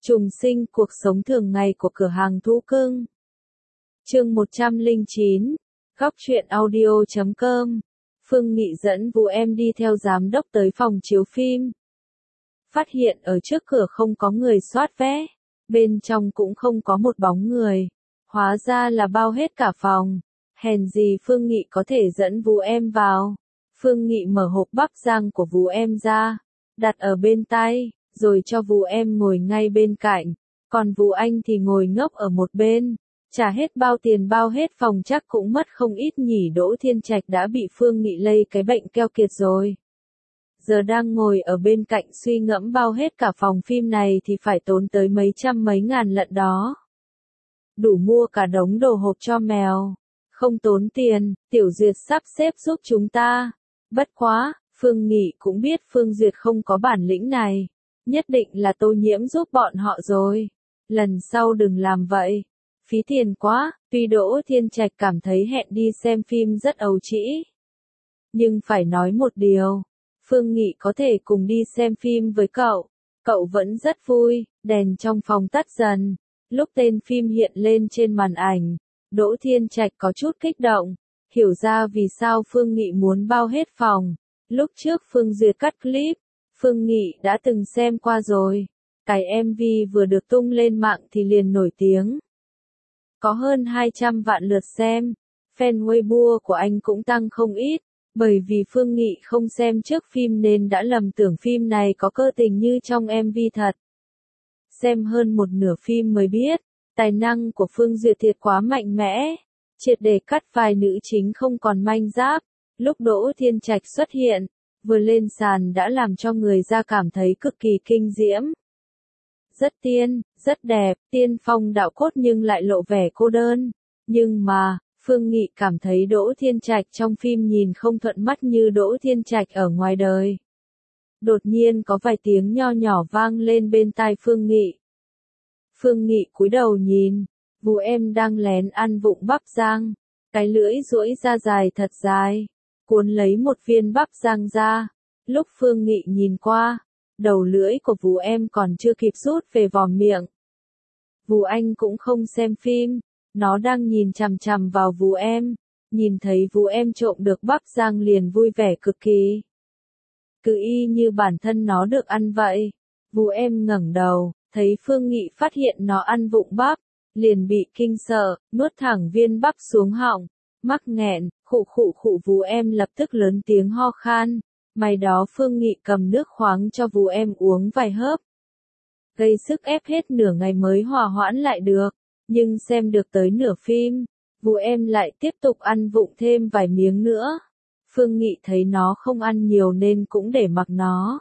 Trùng sinh cuộc sống thường ngày của cửa hàng thú cưng. Chương 109, Góc truyện audio.com. Phương Nghị dẫn Vũ Em đi theo giám đốc tới phòng chiếu phim. Phát hiện ở trước cửa không có người soát vé, bên trong cũng không có một bóng người. Hóa ra là bao hết cả phòng. Hèn gì Phương Nghị có thể dẫn Vũ Em vào. Phương Nghị mở hộp bắp rang của Vũ Em ra, đặt ở bên tay, rồi cho Vũ Em ngồi ngay bên cạnh. Còn Vũ Anh thì ngồi ngốc ở một bên. Trả hết bao tiền bao hết phòng chắc cũng mất không ít nhỉ. Đỗ Thiên Trạch đã bị Phương Nghị lây cái bệnh keo kiệt rồi. Giờ đang ngồi ở bên cạnh suy ngẫm bao hết cả phòng phim này thì phải tốn tới mấy trăm mấy ngàn lận đó. Đủ mua cả đống đồ hộp cho mèo. Không tốn tiền, Tiểu Duyệt sắp xếp giúp chúng ta. Bất quá, Phương Nghị cũng biết Phương Duyệt không có bản lĩnh này. Nhất định là Tô Nhiễm giúp bọn họ rồi. Lần sau đừng làm vậy. Phí tiền quá. Tuy Đỗ Thiên Trạch cảm thấy hẹn đi xem phim rất ấu trĩ. Nhưng phải nói một điều. Phương Nghị có thể cùng đi xem phim với cậu. Cậu vẫn rất vui. Đèn trong phòng tắt dần. Lúc tên phim hiện lên trên màn ảnh, Đỗ Thiên Trạch có chút kích động. Hiểu ra vì sao Phương Nghị muốn bao hết phòng. Lúc trước Phương Duyệt cắt clip, Phương Nghị đã từng xem qua rồi. Cái MV vừa được tung lên mạng thì liền nổi tiếng. Có hơn 200 vạn lượt xem. Fan Weibo của anh cũng tăng không ít. Bởi vì Phương Nghị không xem trước phim nên đã lầm tưởng phim này có cơ tình như trong MV thật. Xem hơn một nửa phim mới biết, tài năng của Phương Duyệt thiệt quá mạnh mẽ. Triệt để cắt vai nữ chính không còn manh giáp. Lúc Đỗ Thiên Trạch xuất hiện, vừa lên sàn đã làm cho người ra cảm thấy cực kỳ kinh diễm. Rất tiên, rất đẹp, tiên phong đạo cốt nhưng lại lộ vẻ cô đơn. Nhưng mà, Phương Nghị cảm thấy Đỗ Thiên Trạch trong phim nhìn không thuận mắt như Đỗ Thiên Trạch ở ngoài đời. Đột nhiên có vài tiếng nho nhỏ vang lên bên tai Phương Nghị. Phương Nghị cúi đầu nhìn, Vũ Em đang lén ăn vụng bắp rang. Cái lưỡi duỗi ra dài thật dài, cuốn lấy một viên bắp rang ra. Lúc Phương Nghị nhìn qua, đầu lưỡi của Vũ Em còn chưa kịp rút về vòm miệng. Vũ Anh cũng không xem phim, nó đang nhìn chằm chằm vào Vũ Em. Nhìn thấy Vũ Em trộm được bắp rang liền vui vẻ cực kỳ. Cứ y như bản thân nó được ăn vậy. Vũ Em ngẩng đầu, thấy Phương Nghị phát hiện nó ăn vụng bắp, liền bị kinh sợ, nuốt thẳng viên bắp xuống họng, mắc nghẹn, khụ khụ khụ. Vũ Em lập tức lớn tiếng ho khan. May đó Phương Nghị cầm nước khoáng cho Vũ Em uống vài hớp. Gây sức ép hết nửa ngày mới hòa hoãn lại được, nhưng xem được tới nửa phim, Vũ Em lại tiếp tục ăn vụng thêm vài miếng nữa. Phương Nghị thấy nó không ăn nhiều nên cũng để mặc nó.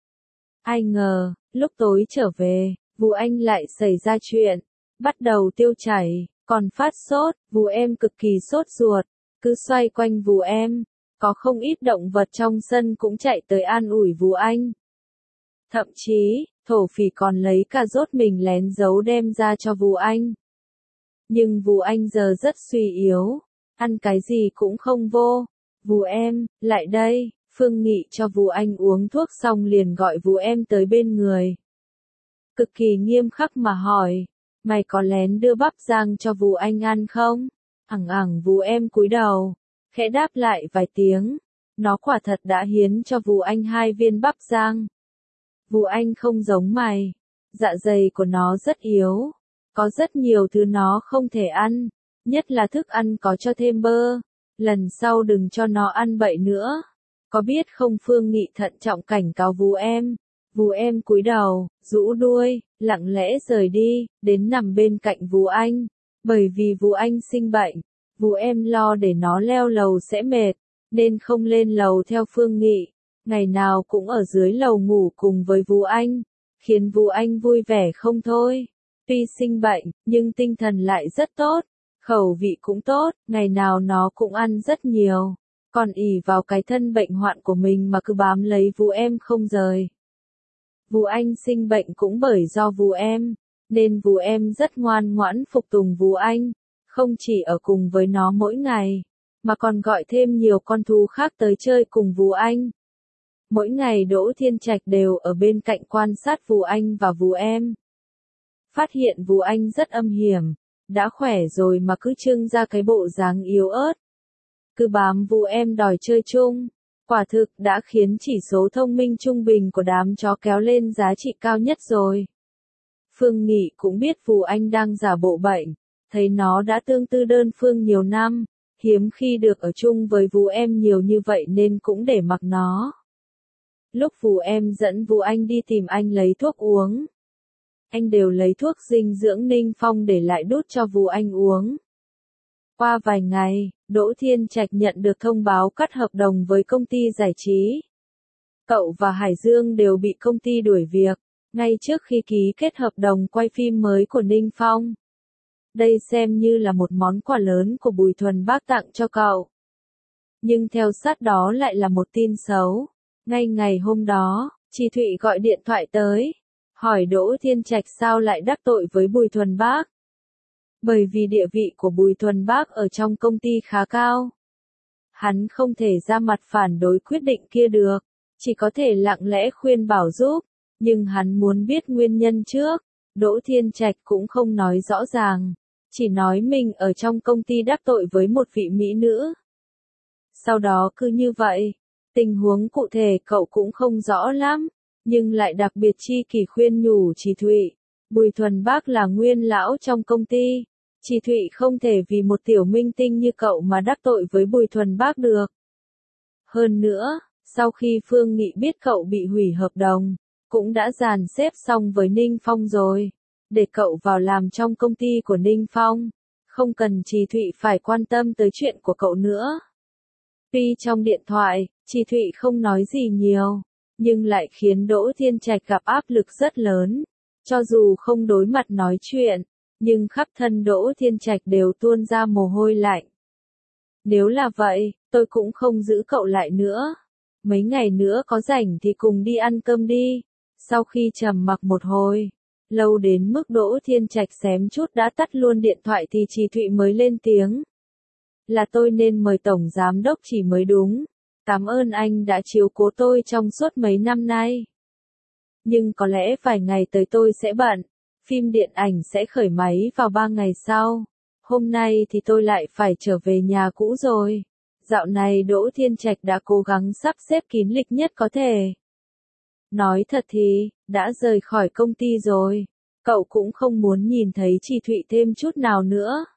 Ai ngờ, lúc tối trở về, Vũ Anh lại xảy ra chuyện, bắt đầu tiêu chảy, còn phát sốt. Vũ Em cực kỳ sốt ruột, cứ xoay quanh Vũ Em. Có không ít động vật trong sân cũng chạy tới an ủi Vũ Anh. Thậm chí, thổ phỉ còn lấy cà rốt mình lén giấu đem ra cho Vũ Anh. Nhưng Vũ Anh giờ rất suy yếu, ăn cái gì cũng không vô. Vũ Em, lại đây. Phương Nghị cho Vũ Anh uống thuốc xong liền gọi Vũ Em tới bên người. Cực kỳ nghiêm khắc mà hỏi, mày có lén đưa bắp rang cho Vũ Anh ăn không? Vũ Em cúi đầu, khẽ đáp lại vài tiếng. Nó quả thật đã hiến cho Vũ Anh 2 viên bắp rang. Vũ Anh không giống mày, dạ dày của nó rất yếu. Có rất nhiều thứ nó không thể ăn, nhất là thức ăn có cho thêm bơ. Lần sau đừng cho nó ăn bậy nữa. Có biết không? Phương Nghị thận trọng cảnh cáo Vũ Em. Vũ Em cúi đầu, rũ đuôi, lặng lẽ rời đi, đến nằm bên cạnh Vũ Anh. Bởi vì Vũ Anh sinh bệnh, Vũ Em lo để nó leo lầu sẽ mệt, nên không lên lầu theo Phương Nghị. Ngày nào cũng ở dưới lầu ngủ cùng với Vũ Anh, khiến Vũ Anh vui vẻ không thôi. Tuy sinh bệnh, nhưng tinh thần lại rất tốt, khẩu vị cũng tốt, ngày nào nó cũng ăn rất nhiều. Còn ỷ vào cái thân bệnh hoạn của mình mà cứ bám lấy Vũ Em không rời. Vũ Anh sinh bệnh cũng bởi do Vũ Em, nên Vũ Em rất ngoan ngoãn phục tùng Vũ Anh, không chỉ ở cùng với nó mỗi ngày, mà còn gọi thêm nhiều con thú khác tới chơi cùng Vũ Anh. Mỗi ngày Đỗ Thiên Trạch đều ở bên cạnh quan sát Vũ Anh và Vũ Em. Phát hiện Vũ Anh rất âm hiểm, đã khỏe rồi mà cứ trưng ra cái bộ dáng yếu ớt. Cứ bám Vũ em đòi chơi chung, quả thực đã khiến chỉ số thông minh trung bình của đám chó kéo lên giá trị cao nhất rồi. Phương Nghị cũng biết Vũ Anh đang giả bộ bệnh, thấy nó đã tương tư đơn phương nhiều năm, hiếm khi được ở chung với Vũ em nhiều như vậy nên cũng để mặc nó. Lúc Vũ em dẫn Vũ Anh đi tìm anh lấy thuốc uống, anh đều lấy thuốc dinh dưỡng Ninh Phong để lại đút cho Vũ Anh uống. Qua vài ngày, Đỗ Thiên Trạch nhận được thông báo cắt hợp đồng với công ty giải trí. Cậu và Hải Dương đều bị công ty đuổi việc, ngay trước khi ký kết hợp đồng quay phim mới của Ninh Phong. Đây xem như là một món quà lớn của Bùi Thuần Bác tặng cho cậu. Nhưng theo sát đó lại là một tin xấu. Ngay ngày hôm đó, chị Thụy gọi điện thoại tới, hỏi Đỗ Thiên Trạch sao lại đắc tội với Bùi Thuần Bác. Bởi vì địa vị của Bùi Thuần Bác ở trong công ty khá cao. Hắn không thể ra mặt phản đối quyết định kia được, chỉ có thể lặng lẽ khuyên bảo giúp, nhưng hắn muốn biết nguyên nhân trước. Đỗ Thiên Trạch cũng không nói rõ ràng, chỉ nói mình ở trong công ty đắc tội với một vị mỹ nữ. Sau đó cứ như vậy, tình huống cụ thể cậu cũng không rõ lắm, nhưng lại đặc biệt chi kỷ khuyên nhủ chị Thụy. Bùi Thuần Bác là nguyên lão trong công ty, chị Thụy không thể vì một tiểu minh tinh như cậu mà đắc tội với Bùi Thuần Bác được. Hơn nữa, sau khi Phương Nghị biết cậu bị hủy hợp đồng, cũng đã dàn xếp xong với Ninh Phong rồi, để cậu vào làm trong công ty của Ninh Phong, không cần chị Thụy phải quan tâm tới chuyện của cậu nữa. Tuy trong điện thoại, chị Thụy không nói gì nhiều, nhưng lại khiến Đỗ Thiên Trạch gặp áp lực rất lớn. Cho dù không đối mặt nói chuyện, nhưng khắp thân Đỗ Thiên Trạch đều tuôn ra mồ hôi lạnh. Nếu là vậy, tôi cũng không giữ cậu lại nữa. Mấy ngày nữa có rảnh thì cùng đi ăn cơm đi. Sau khi trầm mặc một hồi, lâu đến mức Đỗ Thiên Trạch xém chút đã tắt luôn điện thoại thì chị Thụy mới lên tiếng. Là tôi nên mời Tổng Giám Đốc Chỉ mới đúng. Cảm ơn anh đã chiếu cố tôi trong suốt mấy năm nay. Nhưng có lẽ vài ngày tới tôi sẽ bận. Phim điện ảnh sẽ khởi máy vào 3 ngày sau. Hôm nay thì tôi lại phải trở về nhà cũ rồi. Dạo này Đỗ Thiên Trạch đã cố gắng sắp xếp kín lịch nhất có thể. Nói thật thì, đã rời khỏi công ty rồi. Cậu cũng không muốn nhìn thấy chị Thụy thêm chút nào nữa.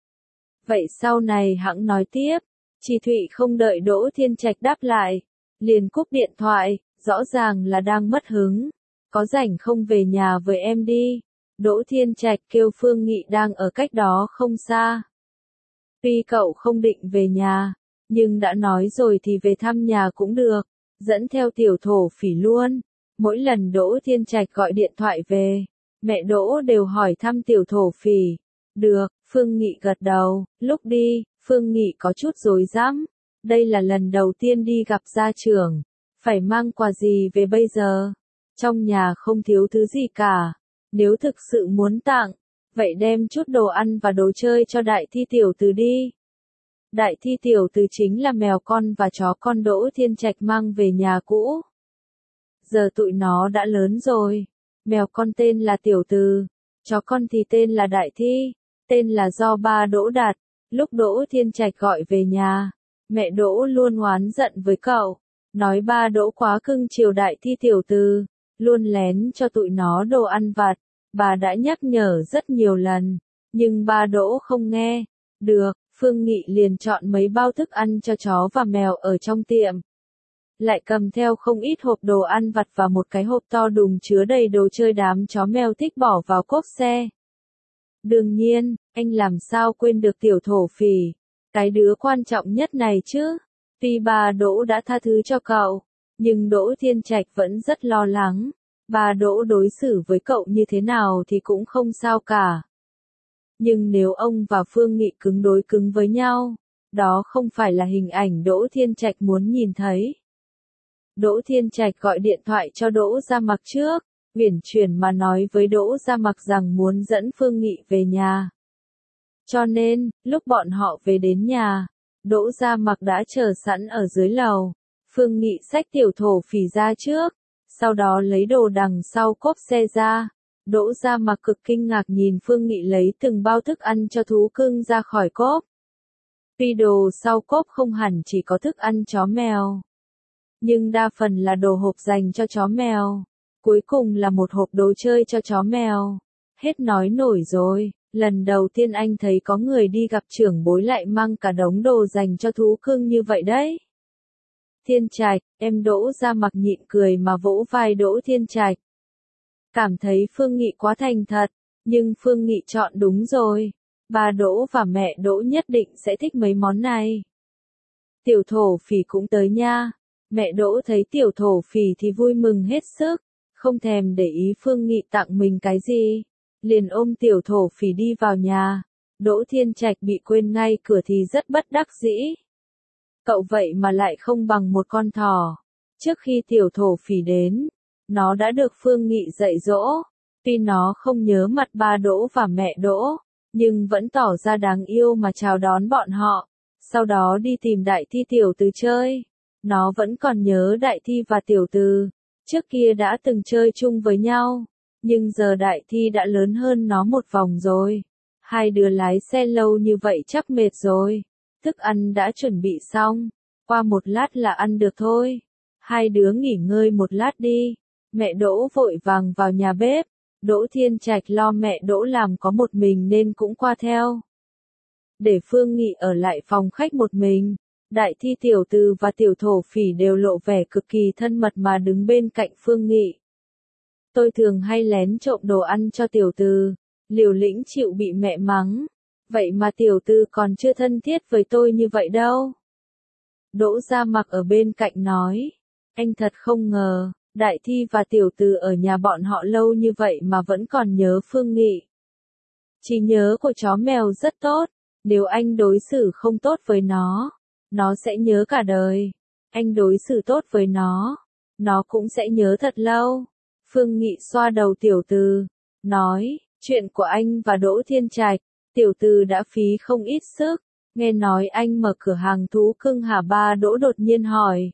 Vậy sau này hẵng nói tiếp. Chị Thụy không đợi Đỗ Thiên Trạch đáp lại, liền cúp điện thoại, rõ ràng là đang mất hứng. Có rảnh không về nhà với em đi. Đỗ Thiên Trạch kêu Phương Nghị đang ở cách đó không xa. Tuy cậu không định về nhà, nhưng đã nói rồi thì về thăm nhà cũng được, dẫn theo tiểu thổ phỉ luôn. Mỗi lần Đỗ Thiên Trạch gọi điện thoại về, mẹ Đỗ đều hỏi thăm tiểu thổ phỉ. Được, Phương Nghị gật đầu. Lúc đi, Phương Nghị có chút rối rắm. Đây là lần đầu tiên đi gặp gia trưởng, phải mang quà gì về bây giờ? Trong nhà không thiếu thứ gì cả. Nếu thực sự muốn tặng, vậy đem chút đồ ăn và đồ chơi cho Đại Thi tiểu tử đi. Đại Thi tiểu tử chính là mèo con và chó con Đỗ Thiên Trạch mang về nhà cũ. Giờ tụi nó đã lớn rồi. Mèo con tên là Tiểu Từ, chó con thì tên là Đại Thi. Tên là do ba Đỗ đặt. Lúc Đỗ Thiên Trạch gọi về nhà, mẹ Đỗ luôn oán giận với cậu, nói ba Đỗ quá cưng chiều Đại Thi tiểu tử, luôn lén cho tụi nó đồ ăn vặt. Bà đã nhắc nhở rất nhiều lần, nhưng ba Đỗ không nghe. Được, Phương Nghị liền chọn mấy bao thức ăn cho chó và mèo ở trong tiệm. Lại cầm theo không ít hộp đồ ăn vặt và một cái hộp to đùng chứa đầy đồ chơi đám chó mèo thích bỏ vào cốp xe. Đương nhiên, anh làm sao quên được tiểu thổ phỉ, cái đứa quan trọng nhất này chứ. Tuy bà Đỗ đã tha thứ cho cậu, nhưng Đỗ Thiên Trạch vẫn rất lo lắng. Bà Đỗ đối xử với cậu như thế nào thì cũng không sao cả. Nhưng nếu ông và Phương Nghị cứng đối cứng với nhau, đó không phải là hình ảnh Đỗ Thiên Trạch muốn nhìn thấy. Đỗ Thiên Trạch gọi điện thoại cho Đỗ Gia Mặc trước, uyển chuyển mà nói với Đỗ Gia Mặc rằng muốn dẫn Phương Nghị về nhà. Cho nên, lúc bọn họ về đến nhà, Đỗ Gia Mặc đã chờ sẵn ở dưới lầu. Phương Nghị xách tiểu thổ phỉ ra trước, sau đó lấy đồ đằng sau cốp xe ra, Đỗ Gia Mặc cực kinh ngạc nhìn Phương Nghị lấy từng bao thức ăn cho thú cưng ra khỏi cốp. Tuy đồ sau cốp không hẳn chỉ có thức ăn chó mèo, nhưng đa phần là đồ hộp dành cho chó mèo. Cuối cùng là một hộp đồ chơi cho chó mèo. Hết nói nổi rồi, lần đầu tiên anh thấy có người đi gặp trưởng bối lại mang cả đống đồ dành cho thú cưng như vậy đấy. Thiên Trạch, em Đỗ Gia Mặc nhịn cười mà vỗ vai Đỗ Thiên Trạch. Cảm thấy Phương Nghị quá thành thật, nhưng Phương Nghị chọn đúng rồi. Ba Đỗ và mẹ Đỗ nhất định sẽ thích mấy món này. Tiểu thổ phỉ cũng tới nha. Mẹ Đỗ thấy tiểu thổ phỉ thì vui mừng hết sức, không thèm để ý Phương Nghị tặng mình cái gì. Liền ôm tiểu thổ phỉ đi vào nhà. Đỗ Thiên Trạch bị quên ngay cửa thì rất bất đắc dĩ. Cậu vậy mà lại không bằng một con thỏ. Trước khi tiểu thổ phỉ đến, nó đã được Phương Nghị dạy dỗ. Tuy nó không nhớ mặt ba Đỗ và mẹ Đỗ, nhưng vẫn tỏ ra đáng yêu mà chào đón bọn họ. Sau đó đi tìm Đại Thi tiểu từ chơi. Nó vẫn còn nhớ Đại Thi và tiểu từ. Trước kia đã từng chơi chung với nhau. Nhưng giờ Đại Thi đã lớn hơn nó một vòng rồi. Hai đứa lái xe lâu như vậy chắc mệt rồi. Thức ăn đã chuẩn bị xong. Qua một lát là ăn được thôi. Hai đứa nghỉ ngơi một lát đi. Mẹ Đỗ vội vàng vào nhà bếp. Đỗ Thiên Trạch lo mẹ Đỗ làm có một mình nên cũng qua theo. Để Phương Nghị ở lại phòng khách một mình. Đại Thi tiểu từ và tiểu thổ phỉ đều lộ vẻ cực kỳ thân mật mà đứng bên cạnh Phương Nghị. Tôi thường hay lén trộm đồ ăn cho tiểu từ, liều lĩnh chịu bị mẹ mắng. Vậy mà tiểu từ còn chưa thân thiết với tôi như vậy đâu. Đỗ Gia Mặc ở bên cạnh nói. Anh thật không ngờ, Đại Thi và tiểu từ ở nhà bọn họ lâu như vậy mà vẫn còn nhớ Phương Nghị. Trí nhớ của chó mèo rất tốt, nếu anh đối xử không tốt với nó sẽ nhớ cả đời. Anh đối xử tốt với nó cũng sẽ nhớ thật lâu. Phương Nghị xoa đầu tiểu từ, nói, chuyện của anh và Đỗ Thiên Trạch, tiểu từ đã phí không ít sức. Nghe nói anh mở cửa hàng thú cưng hả? Ba Đỗ đột nhiên hỏi.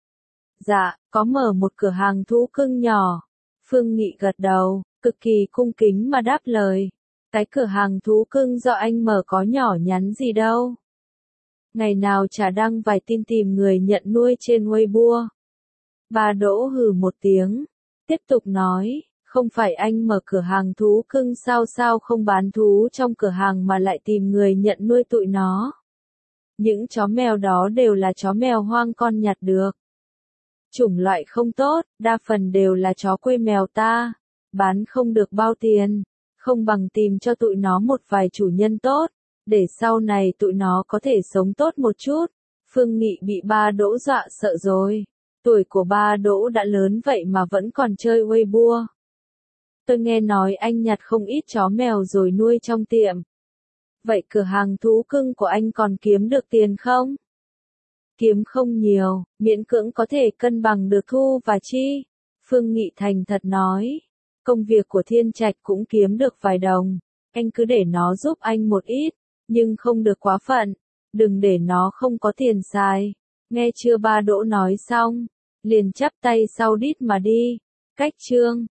Dạ, có mở một cửa hàng thú cưng nhỏ. Phương Nghị gật đầu, cực kỳ cung kính mà đáp lời. Cái cửa hàng thú cưng do anh mở có nhỏ nhắn gì đâu. Ngày nào chả đăng vài tin tìm người nhận nuôi trên Weibo. Ba Đỗ hừ một tiếng, tiếp tục nói, không phải anh mở cửa hàng thú cưng sao không bán thú trong cửa hàng mà lại tìm người nhận nuôi tụi nó. Những chó mèo đó đều là chó mèo hoang con nhặt được. Chủng loại không tốt, đa phần đều là chó quê mèo ta. Bán không được bao tiền, không bằng tìm cho tụi nó một vài chủ nhân tốt, để sau này tụi nó có thể sống tốt một chút. Phương Nghị bị ba Đỗ dọa sợ rồi. Tuổi của ba Đỗ đã lớn vậy mà vẫn còn chơi Weibo. Tôi nghe nói anh nhặt không ít chó mèo rồi nuôi trong tiệm. Vậy cửa hàng thú cưng của anh còn kiếm được tiền không? Kiếm không nhiều, miễn cưỡng có thể cân bằng được thu và chi. Phương Nghị thành thật nói. Công việc của Thiên Trạch cũng kiếm được vài đồng. Anh cứ để nó giúp anh một ít, nhưng không được quá phận. Đừng để nó không có tiền xài. Nghe chưa? Ba Đỗ nói xong, liền chắp tay sau đít mà đi. Cách chương